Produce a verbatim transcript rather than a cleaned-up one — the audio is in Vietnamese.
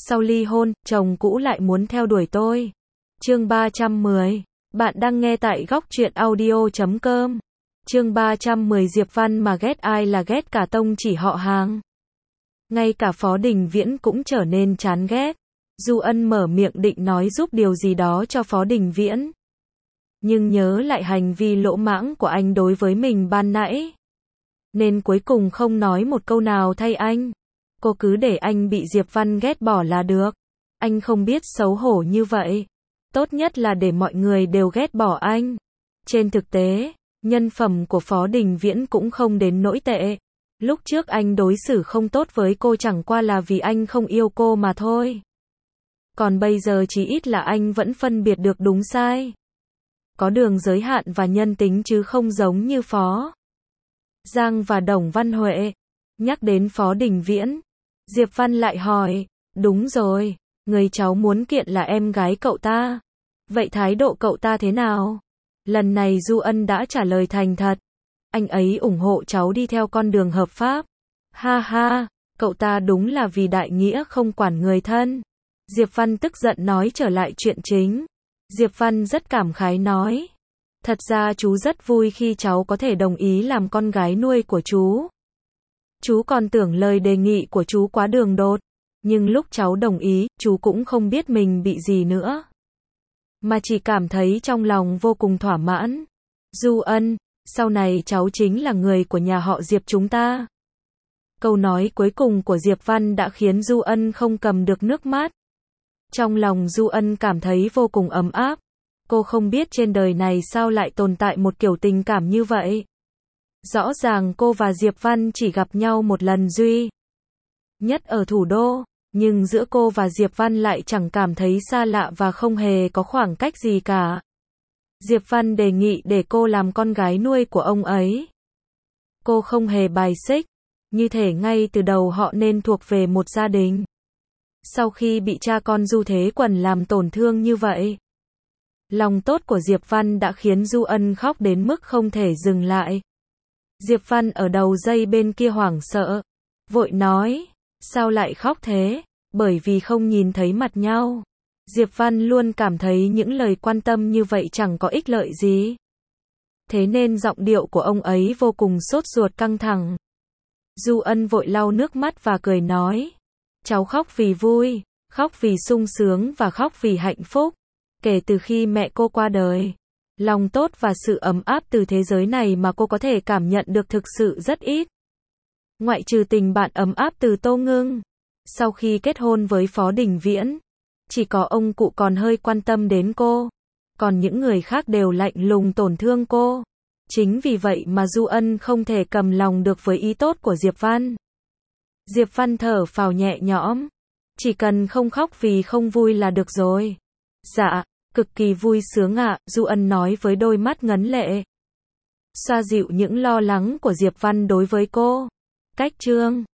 sau ly hôn, chồng cũ lại muốn theo đuổi tôi. Chương ba trăm mười. Bạn đang nghe tại góc truyện audio chấm com. Chương ba trăm mười Diệp Văn mà ghét ai là ghét cả tông chỉ họ hàng. Ngay cả Phó Đình Viễn cũng trở nên chán ghét. Du Ân mở miệng định nói giúp điều gì đó cho Phó Đình Viễn. Nhưng nhớ lại hành vi lỗ mãng của anh đối với mình ban nãy. Nên cuối cùng không nói một câu nào thay anh. Cô cứ để anh bị Diệp Văn ghét bỏ là được. Anh không biết xấu hổ như vậy. Tốt nhất là để mọi người đều ghét bỏ anh. Trên thực tế, nhân phẩm của Phó Đình Viễn cũng không đến nỗi tệ. Lúc trước anh đối xử không tốt với cô chẳng qua là vì anh không yêu cô mà thôi. Còn bây giờ chí ít là anh vẫn phân biệt được đúng sai. Có đường giới hạn và nhân tính chứ không giống như Phó Giang và Đồng Văn Huệ. Nhắc đến Phó Đình Viễn, Diệp Văn lại hỏi, đúng rồi, người cháu muốn kiện là em gái cậu ta. Vậy thái độ cậu ta thế nào? Lần này Du Ân đã trả lời thành thật. Anh ấy ủng hộ cháu đi theo con đường hợp pháp. Ha ha, cậu ta đúng là vì đại nghĩa không quản người thân. Diệp Văn tức giận nói trở lại chuyện chính. Diệp Văn rất cảm khái nói. Thật ra chú rất vui khi cháu có thể đồng ý làm con gái nuôi của chú. Chú còn tưởng lời đề nghị của chú quá đường đột. Nhưng lúc cháu đồng ý, chú cũng không biết mình bị gì nữa. Mà chỉ cảm thấy trong lòng vô cùng thỏa mãn. Du Ân, sau này cháu chính là người của nhà họ Diệp chúng ta. Câu nói cuối cùng của Diệp Văn đã khiến Du Ân không cầm được nước mắt. Trong lòng Du Ân cảm thấy vô cùng ấm áp. Cô không biết trên đời này sao lại tồn tại một kiểu tình cảm như vậy. Rõ ràng cô và Diệp Văn chỉ gặp nhau một lần duy nhất ở thủ đô, nhưng giữa cô và Diệp Văn lại chẳng cảm thấy xa lạ và không hề có khoảng cách gì cả. Diệp Văn đề nghị để cô làm con gái nuôi của ông ấy. Cô không hề bài xích, như thể ngay từ đầu họ nên thuộc về một gia đình. Sau khi bị cha con Du Thế Quần làm tổn thương như vậy, lòng tốt của Diệp Văn đã khiến Du Ân khóc đến mức không thể dừng lại. Diệp Văn ở đầu dây bên kia hoảng sợ, vội nói, sao lại khóc thế? Bởi vì không nhìn thấy mặt nhau. Diệp Văn luôn cảm thấy những lời quan tâm như vậy chẳng có ích lợi gì. Thế nên giọng điệu của ông ấy vô cùng sốt ruột căng thẳng. Du Ân vội lau nước mắt và cười nói, cháu khóc vì vui, khóc vì sung sướng và khóc vì hạnh phúc. Kể từ khi mẹ cô qua đời, lòng tốt và sự ấm áp từ thế giới này mà cô có thể cảm nhận được thực sự rất ít. Ngoại trừ tình bạn ấm áp từ Tô Ngưng, sau khi kết hôn với Phó Đình Viễn, chỉ có ông cụ còn hơi quan tâm đến cô, còn những người khác đều lạnh lùng tổn thương cô. Chính vì vậy mà Du Ân không thể cầm lòng được với ý tốt của Diệp Văn. Diệp Văn thở phào nhẹ nhõm, chỉ cần không khóc vì không vui là được rồi. Dạ, cực kỳ vui sướng ạ, Du Ân nói với đôi mắt ngấn lệ. Xoa dịu những lo lắng của Diệp Văn đối với cô. Cách chương